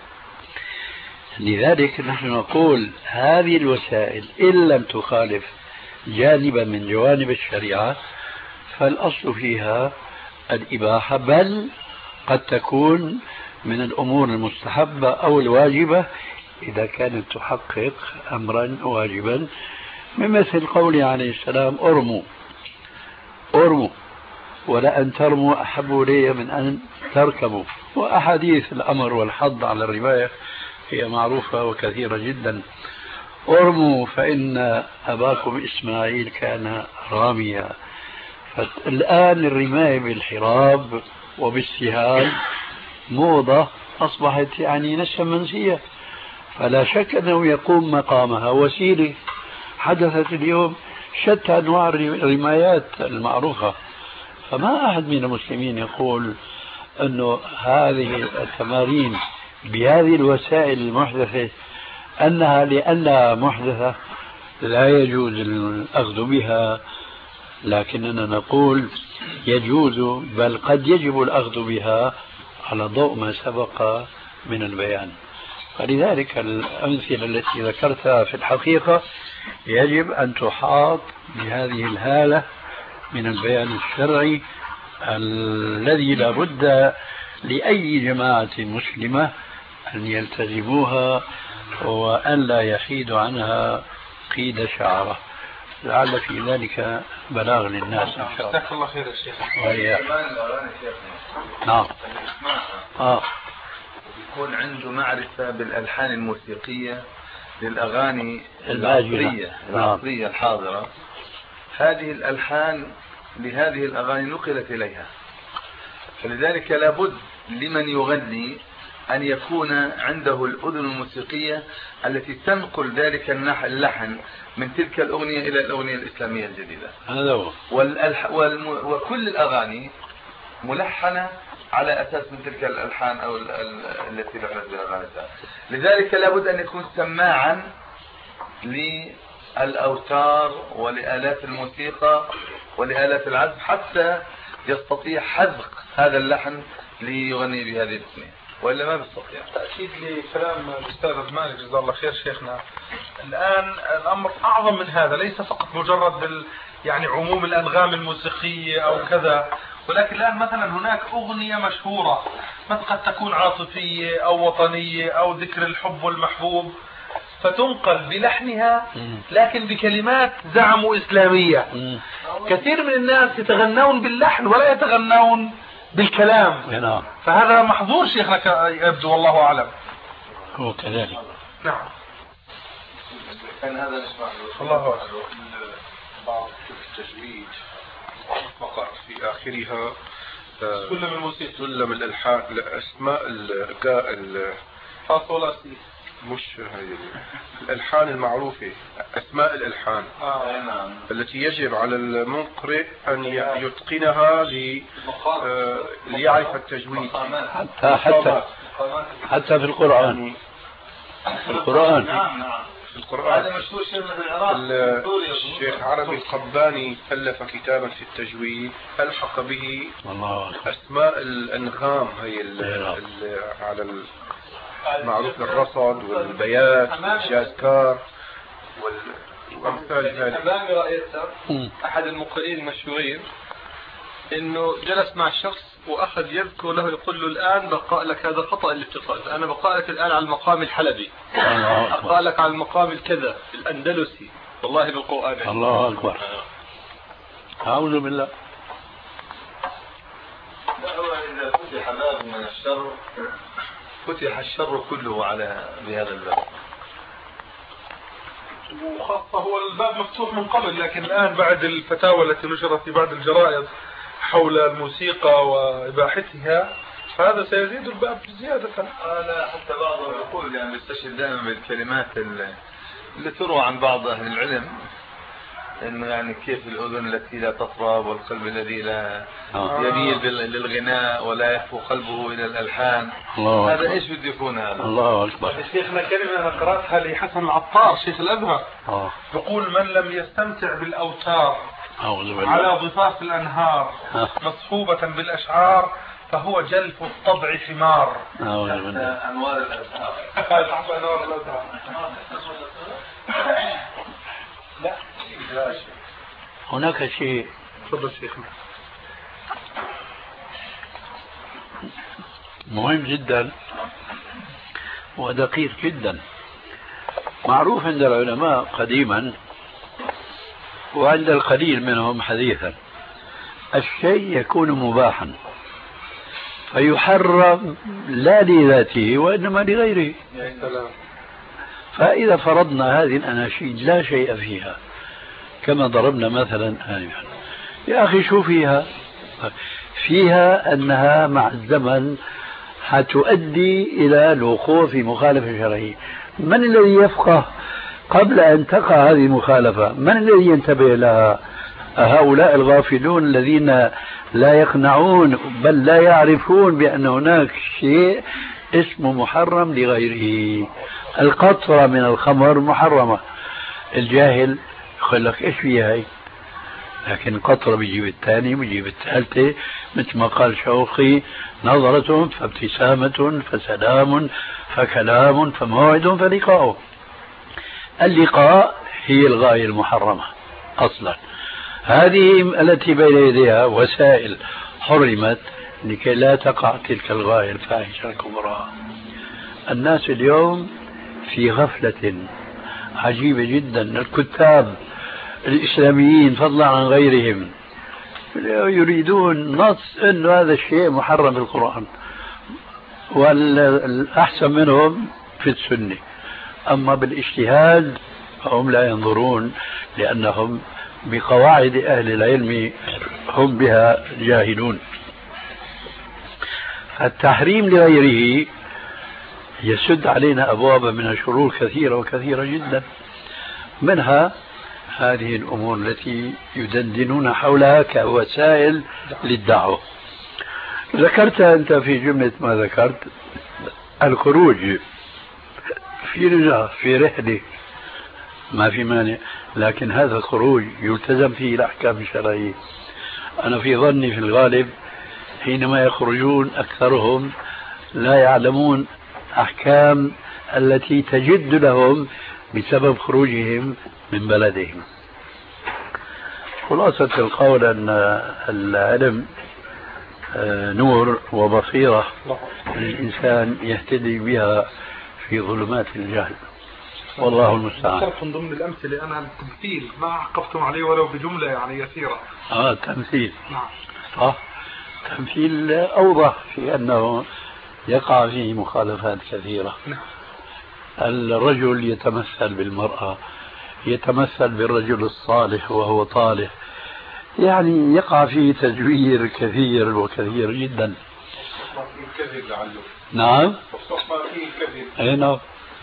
لذلك نحن نقول هذه الوسائل إن لم تخالف جانبا من جوانب الشريعة فالأصل فيها الإباحة، بل قد تكون من الأمور المستحبة أو الواجبة إذا كانت تحقق أمرا واجبا، من مثل قوله عليه السلام: أرموا ولأن ترموا أحب إلي من أن تركبوا. وأحاديث الأمر والحض على الرماية هي معروفة وكثيرة جدا. ارموا فإن أباكم إسماعيل كان راميا. الآن الرماية بالحراب وبالسهام موضة أصبحت يعني نسا منسية، فلا شك أنه يقوم مقامها وسيلة. حدثت اليوم شتى أنواع الرمايات المعروفة، فما أحد من المسلمين يقول أنه هذه التمارين بهذه الوسائل المحدثة أنها لأنها محدثة لا يجوز الأخذ بها، لكننا نقول يجوز بل قد يجب الأخذ بها على ضوء ما سبق من البيان. فلذلك الأمثلة التي ذكرتها في الحقيقة يجب أن تحاط بهذه الهالة من البيان الشرعي الذي لا بد لأي جماعة مسلمة أن يلتزموها وأن لا يحيد عنها قيد شعره، لعل في ذلك بلاغ للناس إن شاء الله. جزاك الله خير يا شيخ. نعم. يكون عنده معرفة بالألحان الموسيقية للأغاني العصرية الحاضرة. هذه الألحان لهذه الأغاني نقلت إليها، فلذلك لابد لمن يغني أن يكون عنده الأذن الموسيقية التي تنقل ذلك اللحن من تلك الأغنية إلى الأغنية الإسلامية الجديدة. هذا هو. وكل الأغاني ملحنة على أساس من تلك الألحان أو التي لحنت بها الأغاني. لذلك لابد أن يكون سماعا للأوتار ولآلات الموسيقى ولآلات العزف حتى يستطيع حذق هذا اللحن ليغني بهذه الأغنية، وإلا ما بيستطيع. تأكيد لكلام الأستاذ مالك جزاه الله خير شيخنا، الآن الأمر أعظم من هذا، ليس فقط مجرد يعني عموم الأنغام الموسيقية أو كذا، ولكن الآن مثلا هناك أغنية مشهورة مثلا قد تكون عاطفية أو وطنية أو ذكر الحب والمحبوب، فتنقل بلحنها لكن بكلمات زعموا إسلامية. كثير من الناس يتغنون باللحن ولا يتغنون بالكلام. فهذا محظور شيخنا يبدو، والله أعلم. هو كذلك. نعم. كان هذا نسمع الله أعلم. بعض التجويد وقع في آخرها سلم الموسيقى، سلم الألحان، أسماء فاصولاسي، مش هاي الألحان المعروفة، أسماء الألحان التي يجب على المقرئ أن يتقنها ليعرف التجويد. حتى في القرآن. نعم. في القرآن هذا مشهور شيخنا بالعراق. الشيخ عربي القباني ألف كتابا في التجويد ألحق به أسماء الأنغام هي على معروف الرصد والبيات والشاذكار والأمثال ذلك. أمامي رأيته أحد المقرئين المشهورين إنه جلس مع شخص وأخذ يذكر له، يقول له الآن بقرأ لك هذا خطأ اللي بتقرأ، أنا بقرأ لك الآن على المقام الحلبي، أقرأ لك على المقام الكذا الأندلسي، والله بالقرآن. الله أكبر. أعوذ بالله. إذا فتح باب من الشر فتح الشر كله على بهذا الباب، وخاصة هو الباب مفتوح من قبل، لكن الآن بعد الفتاوى التي نشرت في بعض الجرائد حول الموسيقى وإباحتها فهذا سيزيد الباب زيادة. لا حتى بعضهم يقول يعني يستشهد دائما بالكلمات اللي تروى عن بعض أهل العلم، إنه يعني كيف الأذن التي لا تطرب والقلب الذي لا يميل للغناء ولا يهفو قلبه إلى الألحان. هذا إيش بده يكون هذا؟ الله أكبر. شيخنا كلمة أنا قرأتها لحسن العطار شيخ الأزهر، يقول من لم يستمتع بالأوتار على ضفاف الأنهار مصحوبة بالأشعار فهو جلف الطبع ثمار. أنوار الأزهار. أنوار الأزهار. لا هناك شيء. تفضل شيخنا. مهم جدا ودقيق جدا، معروف عند العلماء قديما وعند القليل منهم حديثا الشيء يكون مباحا فيحرم لا لذاته وإنما لغيره. فإذا فرضنا هذه الأناشيد لا شيء فيها كما ضربنا مثلا آنفا، يا أخي شو فيها أنها مع الزمن حتؤدي إلى الوقوع في مخالفة شرعية. من الذي يفقه قبل أن تقع هذه المخالفة؟ من الذي ينتبه لها؟ هؤلاء الغافلون الذين لا يقنعون بل لا يعرفون بأن هناك شيء اسمه محرم لغيره. القطرة من الخمر محرمة، الجاهل يقول لك ايش فيها هي، لكن قطرة بيجيب الثاني بيجيب الثالثة، مثل ما قال شوقي: نظرة فابتسامة فسلام فكلام فموعد فلقاء. اللقاء هي الغاية المحرمة أصلا. هذه التي بين يديها وسائل حرمت لكي لا تقع تلك الغاية الفاحشة الكبرى. الناس اليوم في غفلة عجيبة جدا. الكتاب الإسلاميين فضلا عن غيرهم يريدون نص أن هذا الشيء محرم في القرآن، والأحسن منهم في السنة. أما بالاجتهاد فهم لا ينظرون، لأنهم بقواعد أهل العلم هم بها جاهلون. التحريم لغيره يسد علينا أبوابا من الشرور كثيرة وكثيرة جدا، منها هذه الأمور التي يدندنون حولها كوسائل للدعوة. ذكرت أنت في جملة ما ذكرت الخروج في رجاء في رحلة، ما في مانع، لكن هذا الخروج يلتزم فيه الأحكام الشرعية. أنا في ظني في الغالب حينما يخرجون أكثرهم لا يعلمون أحكام التي تجد لهم بسبب خروجهم من بلدهم. خلاصة القول أن العلم نور وبصيرة الإنسان يهتدي بها في ظلمات الجهل، والله المستعان. ذكرت من ضمن الأمثلة أنا التمثيل ما عقبتم عليه ولو بجملة يعني يسيرة. تمثيل. نعم. صح. تمثيل أوضح في أنه يقع فيه مخالفات كثيرة. نعم. الرجل يتمثل بالمرأة، يتمثل بالرجل الصالح وهو طالح، يعني يقع فيه تزوير كثير وكثير جدا. نعم. نعم.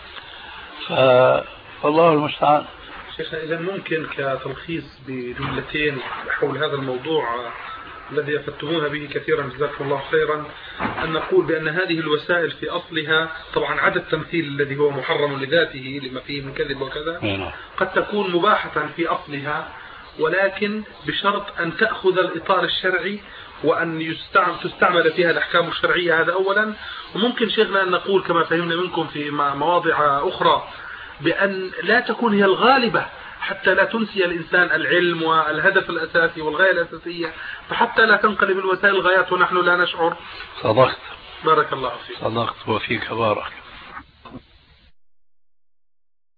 فالله المستعان. شيخنا إذا ممكن كتلخيص بجملتين حول هذا الموضوع الذي أفدتموها به كثيرا جزاكم الله خيرا، أن نقول بأن هذه الوسائل في أصلها طبعا عدا التمثيل الذي هو محرم لذاته لما فيه من كذب وكذا قد تكون مباحة في أصلها، ولكن بشرط أن تأخذ الإطار الشرعي وأن تستعمل فيها الأحكام الشرعية. هذا أولا. وممكن شيخنا أن نقول كما فهمنا منكم في مواضع أخرى بأن لا تكون هي الغالبة حتى لا تنسي الإنسان العلم والهدف الأساسي والغاية الأساسية، فحتى لا تنقلب الوسائل الغايات ونحن لا نشعر. صدقت. بارك الله فيك. صدقت وفيك بارك.